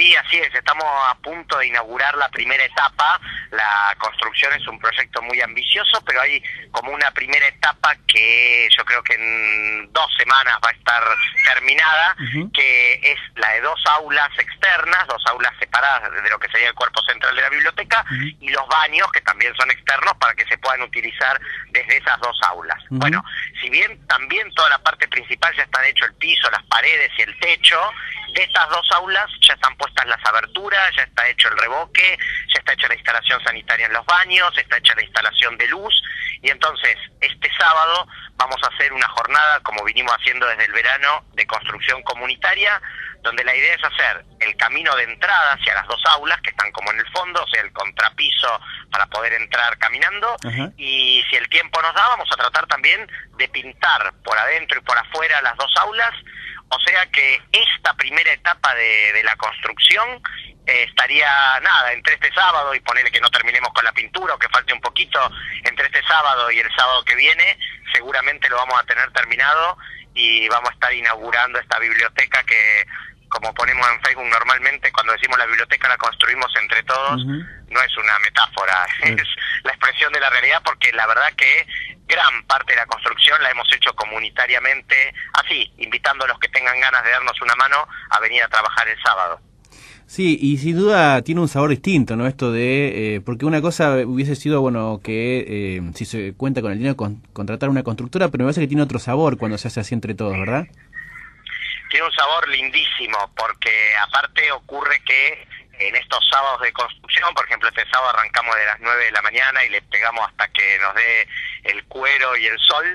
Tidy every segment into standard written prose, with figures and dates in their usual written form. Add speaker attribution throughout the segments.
Speaker 1: Sí, así es, estamos a punto de inaugurar la primera etapa. La construcción es un proyecto muy ambicioso, pero hay como una primera etapa que yo creo que en 2 semanas va a estar terminada, que es la de 2 aulas externas, 2 aulas separadas de lo que sería el cuerpo central de la biblioteca, y los baños, que también son externos, para que se puedan utilizar desde esas 2 aulas. Bueno, si bien también toda la parte principal ya está hecho el piso, las paredes y el techo, de estas 2 aulas ya están puestas las aberturas, ya está hecho el revoque, ya está hecha la instalación sanitaria en los baños, está hecha la instalación de luz, y entonces este sábado vamos a hacer una jornada, como vinimos haciendo desde el verano, de construcción comunitaria, donde la idea es hacer el camino de entrada hacia las 2 aulas, que están como en el fondo, o sea, el contrapiso para poder entrar caminando, y si el tiempo nos da, vamos a tratar también de pintar por adentro y por afuera las 2 aulas, o sea que esta primera etapa de la construcción estaría, entre este sábado y ponerle que no terminemos con la pintura o que falte un poquito, entre este sábado y el sábado que viene, seguramente lo vamos a tener terminado y vamos a estar inaugurando esta biblioteca que, como ponemos en Facebook normalmente, cuando decimos la biblioteca la construimos entre todos, no es una metáfora, es la expresión de la realidad, porque la verdad que gran parte de la construcción la hemos hecho comunitariamente, así, invitando a los que tengan ganas de darnos una mano a venir a trabajar el sábado.
Speaker 2: Sí, y sin duda tiene un sabor distinto, ¿no? Esto de, porque una cosa hubiese sido, bueno, que si se cuenta con el dinero, contratar una constructora, pero me parece que tiene otro sabor cuando se hace así entre todos, ¿verdad?
Speaker 1: Tiene un sabor lindísimo, porque aparte ocurre que en estos sábados de construcción, por ejemplo, este sábado arrancamos de las 9 de la mañana y le pegamos hasta que nos dé el cuero y el sol.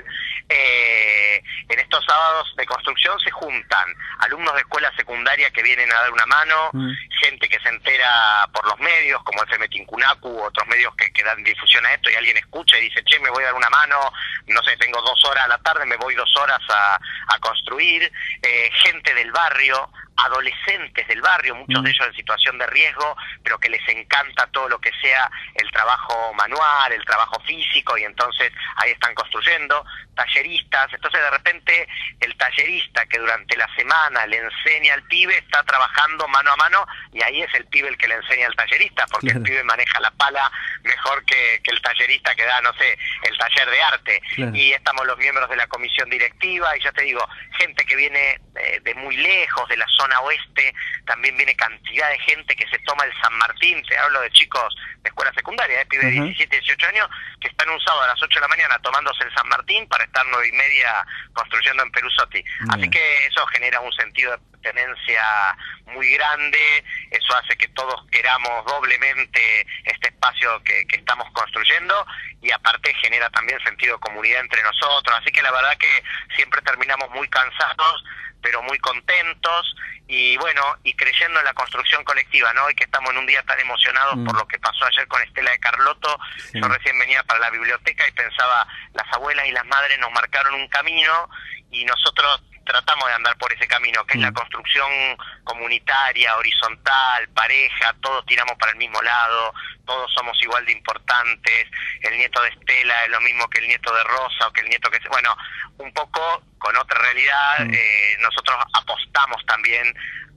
Speaker 1: En estos sábados de construcción se juntan alumnos de escuela secundaria que vienen a dar una mano, gente que se entera por los medios, como FM Tincunacu, otros medios que dan difusión a esto, y alguien escucha y dice, che, me voy a dar una mano, no sé, tengo 2 horas a la tarde, me voy 2 horas a construir, gente del barrio, adolescentes del barrio, muchos de ellos en situación de riesgo, pero que les encanta todo lo que sea el trabajo manual, el trabajo físico, y entonces ahí están construyendo, talleristas. Entonces de repente el tallerista que durante la semana le enseña al pibe está trabajando mano a mano, y ahí es el pibe el que le enseña al tallerista, porque el pibe maneja la pala mejor que el tallerista que da, no sé, el taller de arte. Y estamos los miembros de la comisión directiva, y ya te digo, gente que viene de muy lejos, de la zona oeste, también viene cantidad de gente que se toma el San Martín. Te hablo de chicos de escuela secundaria, pibes de 17, 18 años, que están un sábado a las 8 de la mañana tomándose el San Martín para estar 9:30 construyendo en Perusotti. Así que eso genera un sentido de pertenencia muy grande, eso hace que todos queramos doblemente este espacio que estamos construyendo, y aparte genera también sentido de comunidad entre nosotros. Así que la verdad que siempre terminamos muy cansados, pero muy contentos, y bueno, y creyendo en la construcción colectiva, ¿no? Y que estamos en un día tan emocionados por lo que pasó ayer con Estela de Carlotto. Yo recién venía para la biblioteca y pensaba, las abuelas y las madres nos marcaron un camino, y nosotros tratamos de andar por ese camino, que es la construcción comunitaria, horizontal, pareja, todos tiramos para el mismo lado, todos somos igual de importantes, el nieto de Estela es lo mismo que el nieto de Rosa, o que el nieto que... Bueno, un poco con otra realidad, nosotros apostamos también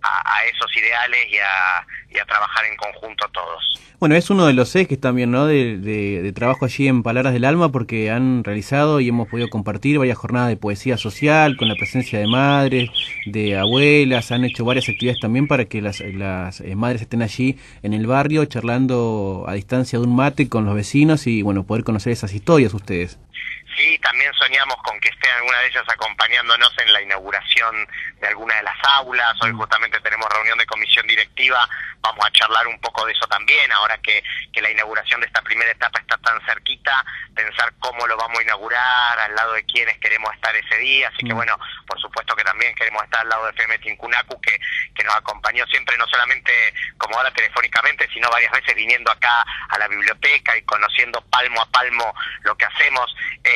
Speaker 1: a esos ideales y a trabajar en conjunto todos.
Speaker 2: Bueno, es uno de los ejes también, ¿no?, de trabajo allí en Palabras del Alma, porque han realizado y hemos podido compartir varias jornadas de poesía social con la presencia de madres, de abuelas. Han hecho varias actividades también para que las madres estén allí en el barrio charlando a distancia de un mate con los vecinos y, bueno, poder conocer esas historias ustedes.
Speaker 1: Sí, también soñamos con que estén alguna de ellas acompañándonos en la inauguración de alguna de las aulas. Hoy justamente tenemos reunión de comisión directiva, vamos a charlar un poco de eso también, ahora que la inauguración de esta primera etapa está tan cerquita, pensar cómo lo vamos a inaugurar, al lado de quiénes queremos estar ese día. Así que bueno, por supuesto que también queremos estar al lado de FM Tincunacu, que nos acompañó siempre, no solamente como ahora telefónicamente, sino varias veces viniendo acá a la biblioteca y conociendo palmo a palmo lo que hacemos.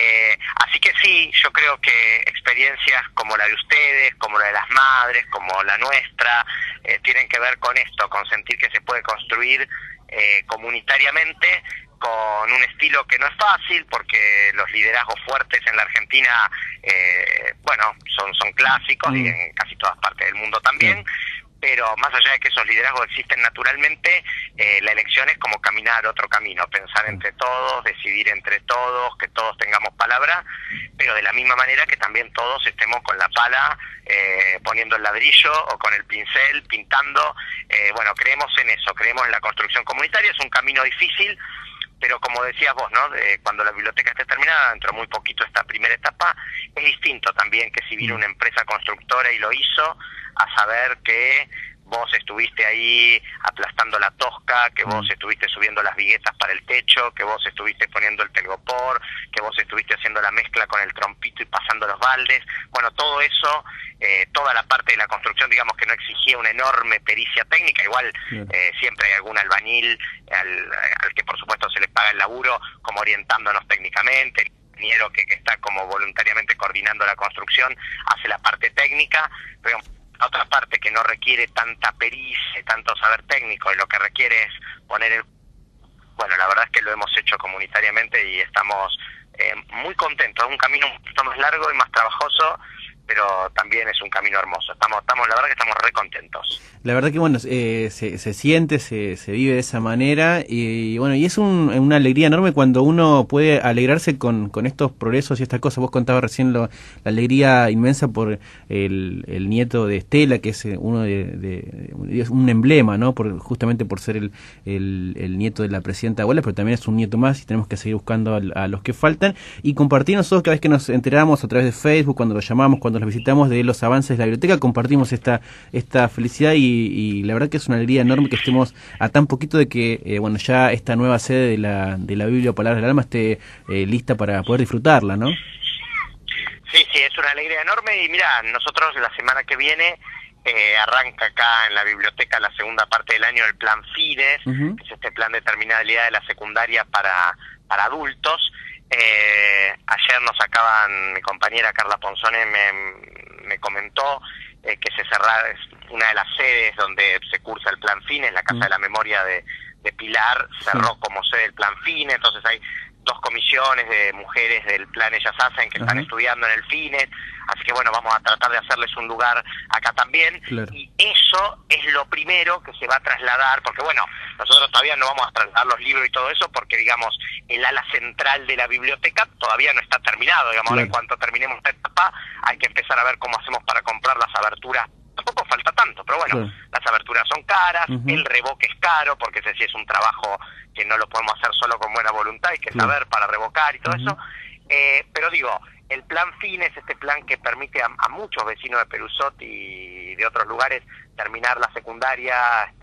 Speaker 1: Así que sí, yo creo que experiencias como la de ustedes, como la de las madres, como la nuestra, tienen que ver con esto, con sentir que se puede construir comunitariamente, con un estilo que no es fácil, porque los liderazgos fuertes en la Argentina, bueno, son clásicos, y en casi todas partes del mundo también, pero más allá de que esos liderazgos existen naturalmente, la elección es como caminar otro camino, pensar entre todos, decidir entre todos, que todos tengamos palabra, pero de la misma manera que también todos estemos con la pala poniendo el ladrillo o con el pincel, pintando. Bueno, creemos en eso, creemos en la construcción comunitaria, es un camino difícil, pero como decías vos, ¿no? Cuando la biblioteca esté terminada, dentro de muy poquito esta primera etapa, es distinto también que si vino una empresa constructora y lo hizo, a saber que vos estuviste ahí aplastando la tosca, que vos estuviste subiendo las viguetas para el techo, que vos estuviste poniendo el telgopor, que vos estuviste haciendo la mezcla con el trompito y pasando los baldes. Bueno, todo eso, toda la parte de la construcción, digamos que no exigía una enorme pericia técnica, igual siempre hay algún albañil al que por supuesto se le paga el laburo, como orientándonos técnicamente, el ingeniero que está como voluntariamente coordinando la construcción, hace la parte técnica, pero otra parte que no requiere tanta pericia, tanto saber técnico, y lo que requiere es poner el... Bueno, la verdad es que lo hemos hecho comunitariamente y estamos muy contentos. Es un camino un poquito más largo y más trabajoso, pero también es un camino hermoso. Estamos la verdad que estamos re contentos.
Speaker 2: La verdad que bueno, se siente, se vive de esa manera y bueno, y es una alegría enorme cuando uno puede alegrarse con estos progresos y estas cosas. Vos contabas recién la alegría inmensa por el nieto de Estela, que es uno es un emblema, ¿no? Justamente por ser el nieto de la presidenta Abuela, pero también es un nieto más y tenemos que seguir buscando a los que faltan y compartir nosotros cada vez que nos enteramos a través de Facebook, cuando los llamamos, cuando los visitamos, de los avances de la biblioteca, compartimos esta felicidad y la verdad que es una alegría enorme que estemos a tan poquito de que bueno, ya esta nueva sede de la Biblia o Palabras del Alma esté lista para poder disfrutarla, ¿no?
Speaker 1: Sí, es una alegría enorme y mira, nosotros la semana que viene arranca acá en la biblioteca la segunda parte del año el plan FIDES, que es este plan de terminalidad de la secundaria para adultos. Ayer mi compañera Carla Ponzone me comentó que se cerrará, es una de las sedes donde se cursa el plan FINES, la Casa de la Memoria de Pilar, cerró como sede el plan FINES, entonces hay 2 comisiones de mujeres del plan Ellas Hacen que están estudiando en el FINES, así que bueno, vamos a tratar de hacerles un lugar acá también, y eso es lo primero que se va a trasladar, porque bueno, nosotros todavía no vamos a trasladar los libros y todo eso, porque digamos, el ala central de la biblioteca todavía no está terminado, digamos, ahora en cuanto terminemos esta etapa, hay que empezar a ver cómo hacemos para comprar las aberturas. Tampoco falta tanto, pero bueno, las aberturas son caras, el revoque es caro, porque ese sí es un trabajo que no lo podemos hacer solo con buena voluntad, hay que saber para revocar y todo eso, pero digo, el plan FINES, este plan que permite a muchos vecinos de Peruzot y de otros lugares terminar la secundaria,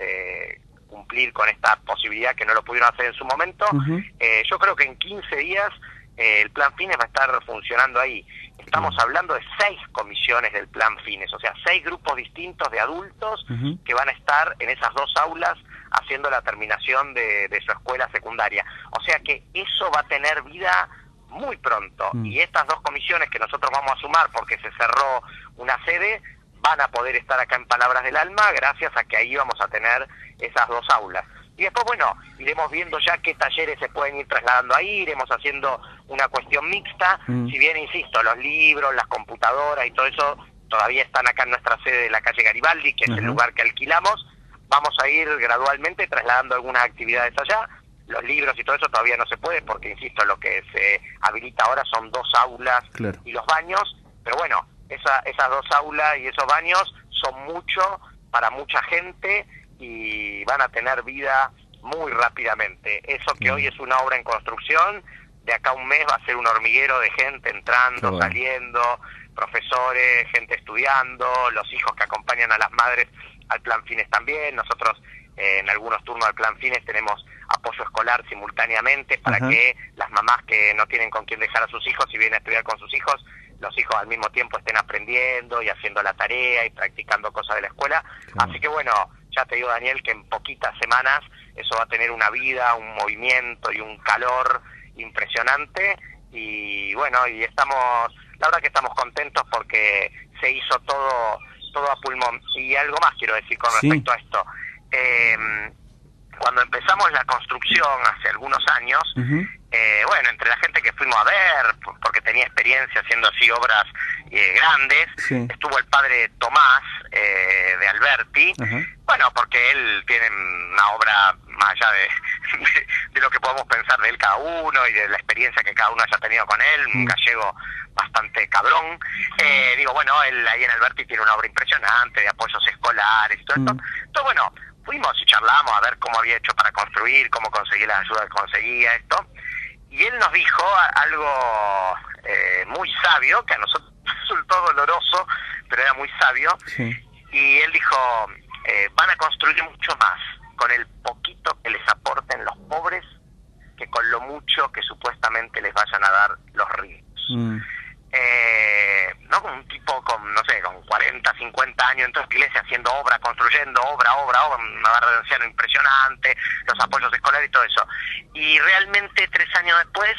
Speaker 1: cumplir con esta posibilidad que no lo pudieron hacer en su momento, yo creo que en 15 días el plan FINES va a estar funcionando ahí. Estamos hablando de 6 comisiones del plan FINES, o sea, 6 grupos distintos de adultos que van a estar en esas 2 aulas haciendo la terminación de su escuela secundaria. O sea que eso va a tener vida muy pronto. Y estas 2 comisiones que nosotros vamos a sumar porque se cerró una sede, van a poder estar acá en Palabras del Alma gracias a que ahí vamos a tener esas 2 aulas. Y después, bueno, iremos viendo ya qué talleres se pueden ir trasladando ahí, iremos haciendo una cuestión mixta, si bien, insisto, los libros, las computadoras y todo eso todavía están acá en nuestra sede de la calle Garibaldi, que es el lugar que alquilamos, vamos a ir gradualmente trasladando algunas actividades allá. Los libros y todo eso todavía no se puede porque, insisto, lo que se habilita ahora son 2 aulas y los baños, pero bueno, esas 2 aulas y esos baños son mucho para mucha gente y van a tener vida muy rápidamente. Eso que hoy es una obra en construcción, de acá a un mes va a ser un hormiguero de gente entrando, saliendo, profesores, gente estudiando, los hijos que acompañan a las madres al plan FINES también. Nosotros en algunos turnos al plan FINES tenemos apoyo escolar simultáneamente para que las mamás que no tienen con quién dejar a sus hijos y vienen a estudiar con sus hijos, los hijos al mismo tiempo estén aprendiendo y haciendo la tarea y practicando cosas de la escuela. Así que bueno, ya te digo, Daniel, que en poquitas semanas eso va a tener una vida, un movimiento y un calor impresionante. Y bueno, y la verdad que estamos contentos porque se hizo todo a pulmón. Y algo más quiero decir con respecto a esto. cuando empezamos la construcción hace algunos años, bueno, entre la gente que fuimos a ver, porque tenía experiencia haciendo así obras grandes, estuvo el padre Tomás de Alberti, bueno, porque él tiene una obra más allá de lo que podemos pensar de él cada uno y de la experiencia que cada uno haya tenido con él, un gallego bastante cabrón. Digo, bueno, él ahí en Alberti tiene una obra impresionante de apoyos escolares y todo esto. Entonces, bueno, fuimos y charlamos a ver cómo había hecho para construir, cómo conseguir la ayuda que conseguía esto. Y él nos dijo algo muy sabio, que a nosotros resultó doloroso, pero era muy sabio. Y él dijo, van a construir mucho más con el poquito que les aporten los pobres que con lo mucho que supuestamente les vayan a dar los ricos. No con un tipo con, no sé, con 40, 50 años en toda la iglesia haciendo obra, construyendo obra, una barra de ancianos impresionante, los apoyos escolares y todo eso. Y realmente 3 años después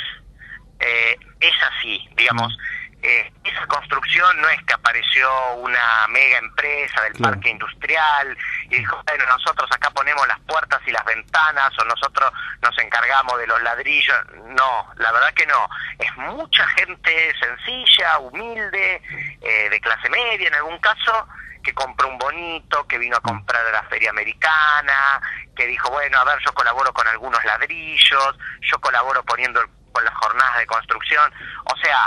Speaker 1: es así, digamos. Esa construcción no es que apareció una mega empresa del parque industrial y dijo, bueno, nosotros acá ponemos las puertas y las ventanas o nosotros nos encargamos de los ladrillos. No, la verdad que no. Es mucha gente sencilla, humilde, de clase media en algún caso, que compró un bonito, que vino a comprar de la feria americana, que dijo, bueno, a ver, yo colaboro con algunos ladrillos, yo colaboro poniendo con las jornadas de construcción. O sea,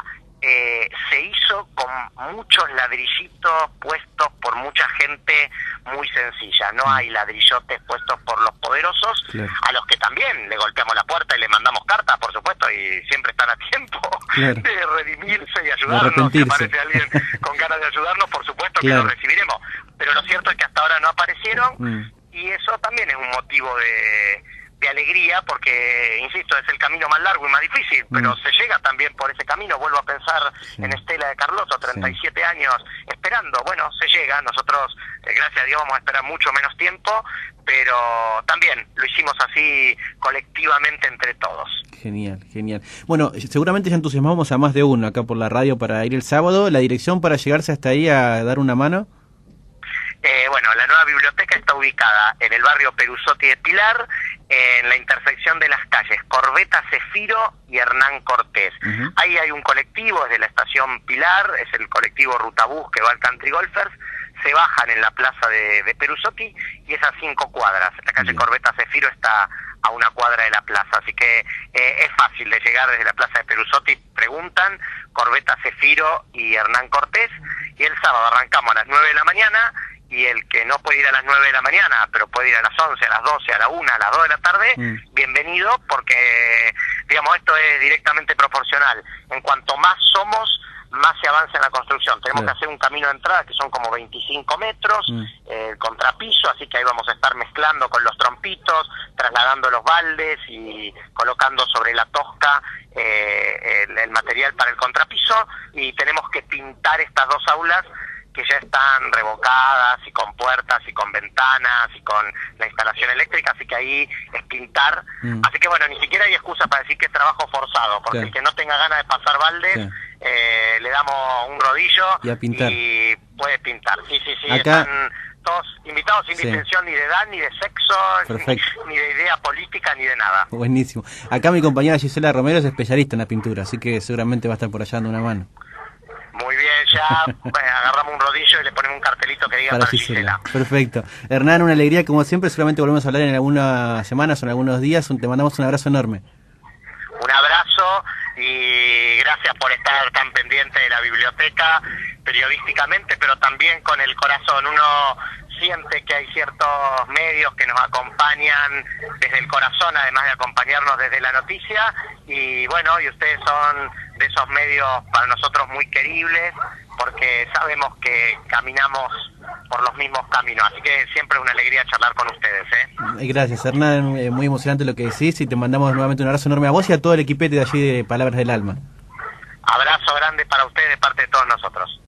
Speaker 1: se hizo con muchos ladrillitos puestos por mucha gente muy sencilla. No hay ladrillotes puestos por los poderosos, a los que también le golpeamos la puerta y le mandamos cartas, por supuesto, y siempre están a tiempo de redimirse y ayudarnos. Si aparece alguien con ganas de ayudarnos, por supuesto que lo recibiremos. Pero lo cierto es que hasta ahora no aparecieron, y eso también es un motivo de alegría, porque, insisto, es el camino más largo y más difícil, pero se llega también por ese camino. Vuelvo a pensar en Estela de Carlotto, 37 años esperando. Bueno, se llega. Nosotros, gracias a Dios, vamos a esperar mucho menos tiempo, pero también lo hicimos así colectivamente entre todos.
Speaker 2: Genial, genial. Bueno, seguramente ya entusiasmamos a más de uno acá por la radio para ir el sábado. ¿La dirección para llegarse hasta ahí a dar una mano?
Speaker 1: Bueno, la nueva biblioteca está ubicada en el barrio Perusotti de Pilar, en la intersección de las calles Corbeta Cefiro y Hernán Cortés. Ahí hay un colectivo desde la estación Pilar, es el colectivo Rutabús que va al Country Golfers. Se bajan en la plaza de Perusotti y es a 5 cuadras. La calle Corbeta Cefiro está a 1 cuadra de la plaza, así que es fácil de llegar desde la plaza de Perusotti. Preguntan, Corbeta Cefiro y Hernán Cortés, y el sábado arrancamos a las 9 de la mañana, y el que no puede ir a las 9 de la mañana, pero puede ir a las 11, a las 12, a la 1, a las 2 de la tarde, bienvenido, porque, digamos, esto es directamente proporcional. En cuanto más somos, más se avanza en la construcción. Tenemos que hacer un camino de entrada que son como 25 metros, contrapiso, así que ahí vamos a estar mezclando con los trompitos, trasladando los baldes y colocando sobre la tosca el material para el contrapiso, y tenemos que pintar estas 2 aulas que ya están revocadas y con puertas y con ventanas y con la instalación eléctrica, así que ahí es pintar. Así que bueno, ni siquiera hay excusa para decir que es trabajo forzado, porque el que no tenga ganas de pasar baldes, le damos un rodillo
Speaker 2: y a pintar.
Speaker 1: Y puede pintar. Sí,
Speaker 2: Acá...
Speaker 1: están todos invitados sin distinción ni de edad, ni de sexo, ni de idea política, ni de nada.
Speaker 2: Buenísimo. Acá mi compañera Gisela Romero es especialista en la pintura, así que seguramente va a estar por allá dando una mano.
Speaker 1: Muy bien, ya agarramos un rodillo y le ponemos un cartelito que diga para Gisela.
Speaker 2: Perfecto. Hernán, una alegría como siempre, seguramente volvemos a hablar en algunas semanas o en algunos días. Te mandamos un abrazo enorme.
Speaker 1: Un abrazo y gracias por estar tan pendiente de la biblioteca periodísticamente, pero también con el corazón. Uno siente que hay ciertos medios que nos acompañan desde el corazón, además de acompañarnos desde la noticia, y bueno, y ustedes son de esos medios para nosotros muy queribles, porque sabemos que caminamos por los mismos caminos, así que siempre es una alegría charlar con ustedes.
Speaker 2: Gracias, Hernán, muy emocionante lo que decís, y te mandamos nuevamente un abrazo enorme a vos y a todo el equipete de allí de Palabras del Alma.
Speaker 1: Abrazo grande para ustedes de parte de todos nosotros.